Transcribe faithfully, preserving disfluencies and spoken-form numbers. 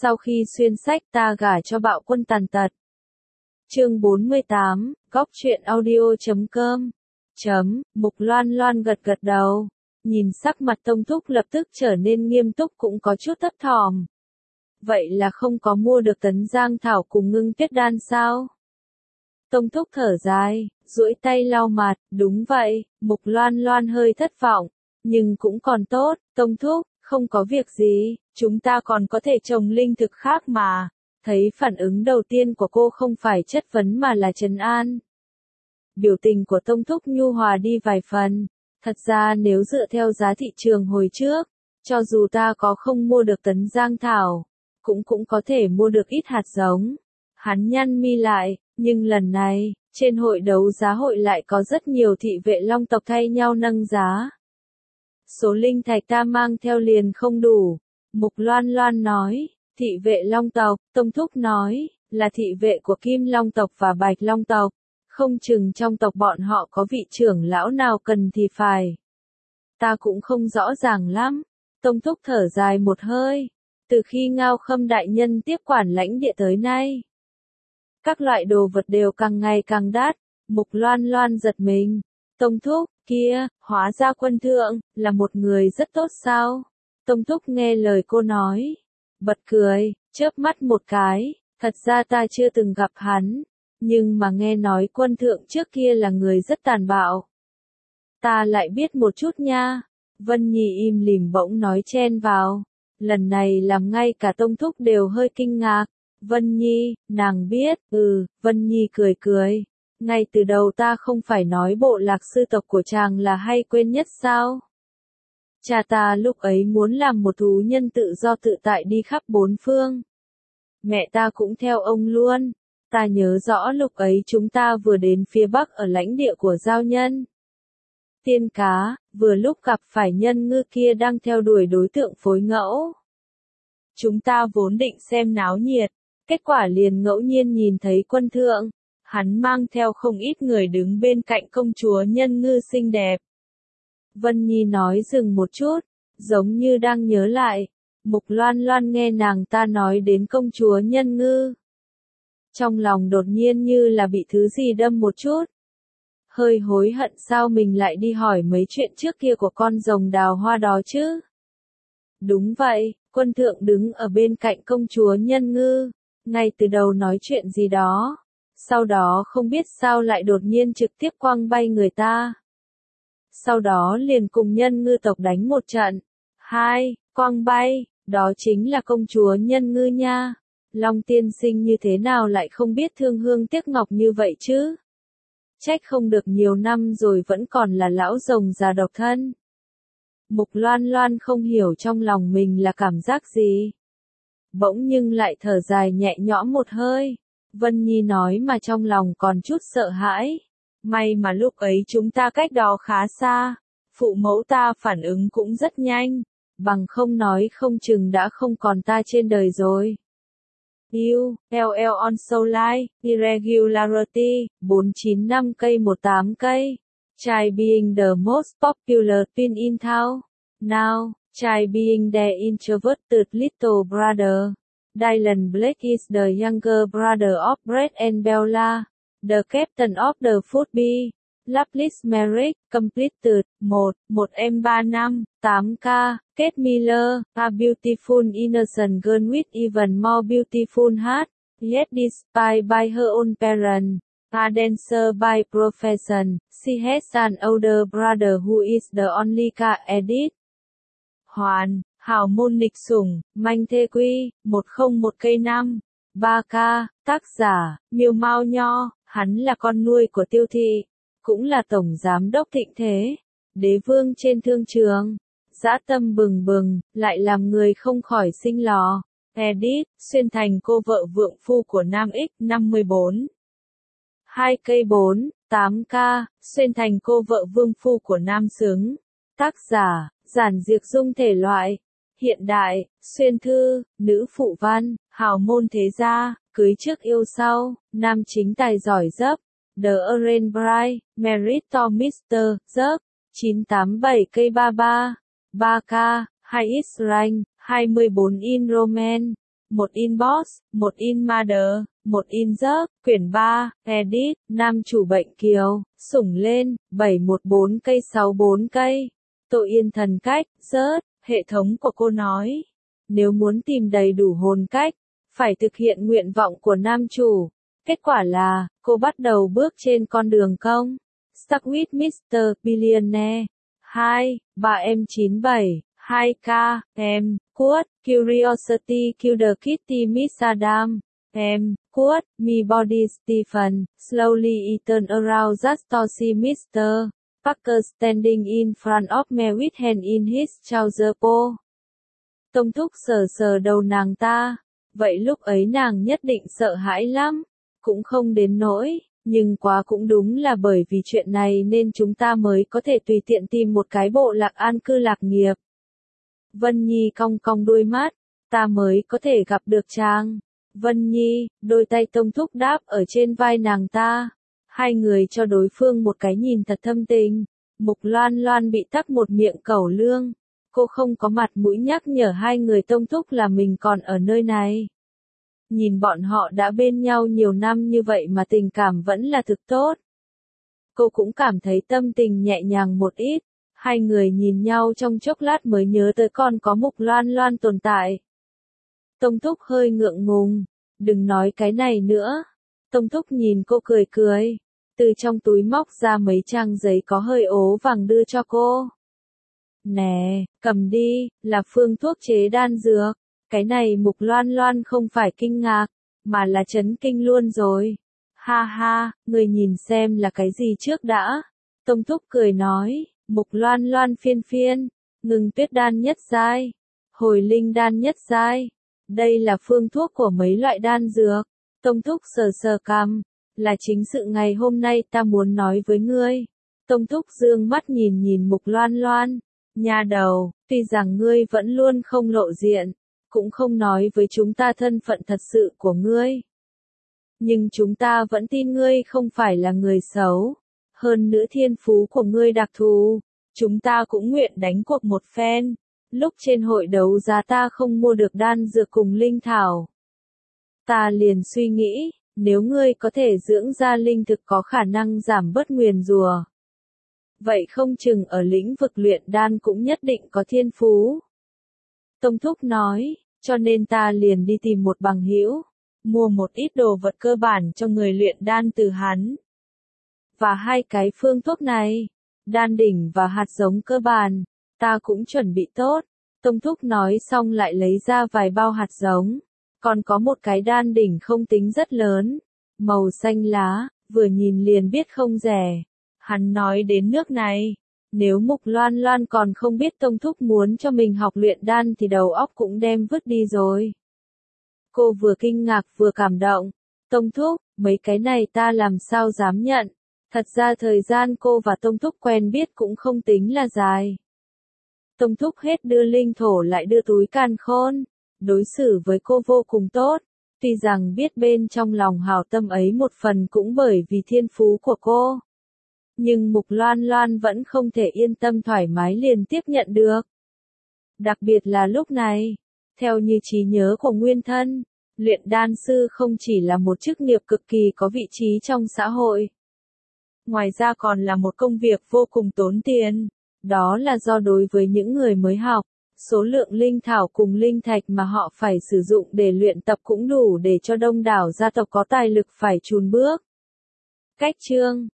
Sau khi xuyên sách ta gả cho bạo quân tàn tật. Chương bốn mươi tám, góc truyện audio chấm com. Chấm, Mục Loan Loan gật gật đầu. Nhìn sắc mặt Tông Thúc lập tức trở nên nghiêm túc cũng có chút thấp thỏm. Vậy là không có mua được Tấn Giang Thảo cùng Ngưng Tuyết Đan sao? Tông Thúc thở dài, duỗi tay lau mặt, đúng vậy, Mục Loan Loan hơi thất vọng. Nhưng cũng còn tốt, Tông Thúc, không có việc gì, chúng ta còn có thể trồng linh thực khác mà. Thấy phản ứng đầu tiên của cô không phải chất vấn mà là trấn an. Biểu tình của Tông Thúc nhu hòa đi vài phần. Thật ra nếu dựa theo giá thị trường hồi trước, cho dù ta có không mua được Tấn Giang Thảo, cũng cũng có thể mua được ít hạt giống. Hắn nhăn mi lại, nhưng lần này, trên hội đấu giá hội lại có rất nhiều thị vệ long tộc thay nhau nâng giá. Số linh thạch ta mang theo liền không đủ. Mục Loan Loan nói, thị vệ long tộc, Tông Thúc nói, là thị vệ của Kim Long tộc và Bạch Long tộc. Không chừng trong tộc bọn họ có vị trưởng lão nào cần thì phải. Ta cũng không rõ ràng lắm. Tông Thúc thở dài một hơi. Từ khi Ngao Khâm đại nhân tiếp quản lãnh địa tới nay, các loại đồ vật đều càng ngày càng đắt. Mục Loan Loan giật mình. Tông Thúc, kia, hóa ra Quân Thượng, là một người rất tốt sao? Tông Thúc nghe lời cô nói. Bật cười, chớp mắt một cái. Thật ra ta chưa từng gặp hắn. Nhưng mà nghe nói Quân Thượng trước kia là người rất tàn bạo. Ta lại biết một chút nha. Vân Nhi im lìm bỗng nói chen vào. Lần này làm ngay cả Tông Thúc đều hơi kinh ngạc. Vân Nhi, nàng biết, ừ, Vân Nhi cười cười. Ngay từ đầu ta không phải nói bộ lạc sư tộc của chàng là hay quên nhất sao? Cha ta lúc ấy muốn làm một thú nhân tự do tự tại đi khắp bốn phương. Mẹ ta cũng theo ông luôn. Ta nhớ rõ lúc ấy chúng ta vừa đến phía bắc ở lãnh địa của giao nhân. Tiên cá, vừa lúc gặp phải nhân ngư kia đang theo đuổi đối tượng phối ngẫu. Chúng ta vốn định xem náo nhiệt, kết quả liền ngẫu nhiên nhìn thấy Quân Thượng. Hắn mang theo không ít người đứng bên cạnh công chúa nhân ngư xinh đẹp. Vân Nhi nói dừng một chút, giống như đang nhớ lại. Mục Loan Loan nghe nàng ta nói đến công chúa nhân ngư. Trong lòng đột nhiên như là bị thứ gì đâm một chút. Hơi hối hận sao mình lại đi hỏi mấy chuyện trước kia của con rồng đào hoa đó chứ. Đúng vậy, Quân Thượng đứng ở bên cạnh công chúa nhân ngư. Ngay từ đầu nói chuyện gì đó. Sau đó không biết sao lại đột nhiên trực tiếp quăng bay người ta. Sau đó liền cùng nhân ngư tộc đánh một trận. Hai, quăng bay, đó chính là công chúa nhân ngư nha. Long tiên sinh như thế nào lại không biết thương hương tiếc ngọc như vậy chứ? Trách không được nhiều năm rồi vẫn còn là lão rồng già độc thân. Mục Loan Loan không hiểu trong lòng mình là cảm giác gì. Bỗng nhưng lại thở dài nhẹ nhõm một hơi. Vân Nhi nói mà trong lòng còn chút sợ hãi. May mà lúc ấy chúng ta cách đó khá xa. Phụ mẫu ta phản ứng cũng rất nhanh. Bằng không nói không chừng đã không còn ta trên đời rồi. U, L L on Soulline, Irregularity, bốn chín năm cây một tám cây. Try being the most popular twin in town. Now, try being the introverted little brother. Dylan Blake is the younger brother of Brett and Bella, the captain of the Football. Loveless Marriage, completed, một, một em ba năm, tám K, Kate Miller, a beautiful innocent girl with even more beautiful heart, yet despised by her own parents, a dancer by profession, she has an older brother who is the only car edit. Hoàn, hào môn nghịch sủng, manh thê quy, một không một cây năm, ba K, tác giả, Miêu Mao Nho, hắn là con nuôi của Tiêu Thị. Cũng là tổng giám đốc thịnh thế, đế vương trên thương trường, dã tâm bừng bừng, lại làm người không khỏi sinh lò. Edit, xuyên thành cô vợ vượng phu của Nam X năm mươi bốn. hai cây bốn, tám K, xuyên thành cô vợ vương phu của Nam Xứng. Tác giả, giản diệt dung thể loại. Hiện đại, xuyên thư, nữ phụ văn, hào môn thế gia, cưới trước yêu sau, nam chính tài giỏi dấp. The Orange Bride, Merit to mister Dấp, chín tám bảy cây ba ba, ba K, hai X rank, hai mươi bốn in Roman, một inbox, một in mother, một in giấc, quyển ba, edit, nam chủ bệnh kiều, sủng lên, bảy một bốn cây sáu bốn cây. Tội yên thần cách, rớt, hệ thống của cô nói. Nếu muốn tìm đầy đủ hồn cách, phải thực hiện nguyện vọng của nam chủ. Kết quả là, cô bắt đầu bước trên con đường công. Stuck with mít-tơ Billionaire. hai, ba em chín bảy, hai k, em, quote, Curiosity Killer Kitty Miss Adam. Em, quote, me body Stephen, slowly turn around just to see mister Parker standing in front of me with hand in his trouser po. Tông thúc sờ sờ đầu nàng ta. Vậy lúc ấy nàng nhất định sợ hãi lắm. Cũng không đến nỗi, nhưng quá cũng đúng là bởi vì chuyện này nên chúng ta mới có thể tùy tiện tìm một cái bộ lạc an cư lạc nghiệp. Vân Nhi cong cong đuôi mắt, ta mới có thể gặp được chàng. Vân Nhi, đôi tay Tông thúc đáp ở trên vai nàng ta. Hai người cho đối phương một cái nhìn thật thâm tình. Mục Loan Loan bị tắc một miệng cẩu lương. Cô không có mặt mũi nhắc nhở hai người Tông thúc là mình còn ở nơi này. Nhìn bọn họ đã bên nhau nhiều năm như vậy mà tình cảm vẫn là thực tốt. Cô cũng cảm thấy tâm tình nhẹ nhàng một ít. Hai người nhìn nhau trong chốc lát mới nhớ tới còn có Mục Loan Loan tồn tại. Tông thúc hơi ngượng ngùng. Đừng nói cái này nữa. Tông thúc nhìn cô cười cười. Từ trong túi móc ra mấy trang giấy có hơi ố vàng đưa cho cô. Nè, cầm đi, là phương thuốc chế đan dược. Cái này Mục Loan Loan không phải kinh ngạc, mà là chấn kinh luôn rồi. Ha ha, người nhìn xem là cái gì trước đã. Tông thúc cười nói, Mục Loan Loan phiên phiên, ngừng tuyết đan nhất giai, hồi linh đan nhất giai. Đây là phương thuốc của mấy loại đan dược. Tông thúc sờ sờ cằm, là chính sự ngày hôm nay ta muốn nói với ngươi. Tông thúc dương mắt nhìn nhìn Mục Loan Loan. Nhà đầu, tuy rằng ngươi vẫn luôn không lộ diện, cũng không nói với chúng ta thân phận thật sự của ngươi. Nhưng chúng ta vẫn tin ngươi không phải là người xấu. Hơn nữa thiên phú của ngươi đặc thù. Chúng ta cũng nguyện đánh cuộc một phen. Lúc trên hội đấu giá ta không mua được đan dược cùng linh thảo. Ta liền suy nghĩ, nếu ngươi có thể dưỡng ra linh thực có khả năng giảm bớt nguyền rủa. Vậy không chừng ở lĩnh vực luyện đan cũng nhất định có thiên phú. Tông thúc nói, cho nên ta liền đi tìm một bằng hữu, mua một ít đồ vật cơ bản cho người luyện đan từ hắn. Và hai cái phương thuốc này, đan đỉnh và hạt giống cơ bản, ta cũng chuẩn bị tốt. Tông thúc nói xong lại lấy ra vài bao hạt giống, còn có một cái đan đỉnh không tính rất lớn, màu xanh lá, vừa nhìn liền biết không rẻ. Hắn nói đến nước này, nếu Mục Loan Loan còn không biết Tông thúc muốn cho mình học luyện đan thì đầu óc cũng đem vứt đi rồi. Cô vừa kinh ngạc vừa cảm động. Tông thúc, mấy cái này ta làm sao dám nhận. Thật ra thời gian cô và Tông thúc quen biết cũng không tính là dài. Tông thúc hết đưa linh thổ lại đưa túi càn khôn. Đối xử với cô vô cùng tốt. Tuy rằng biết bên trong lòng hảo tâm ấy một phần cũng bởi vì thiên phú của cô. Nhưng Mục Loan Loan vẫn không thể yên tâm thoải mái liền tiếp nhận được. Đặc biệt là lúc này, theo như trí nhớ của nguyên thân, luyện đan sư không chỉ là một chức nghiệp cực kỳ có vị trí trong xã hội. Ngoài ra còn là một công việc vô cùng tốn tiền. Đó là do đối với những người mới học, số lượng linh thảo cùng linh thạch mà họ phải sử dụng để luyện tập cũng đủ để cho đông đảo gia tộc có tài lực phải chùn bước. Cách chương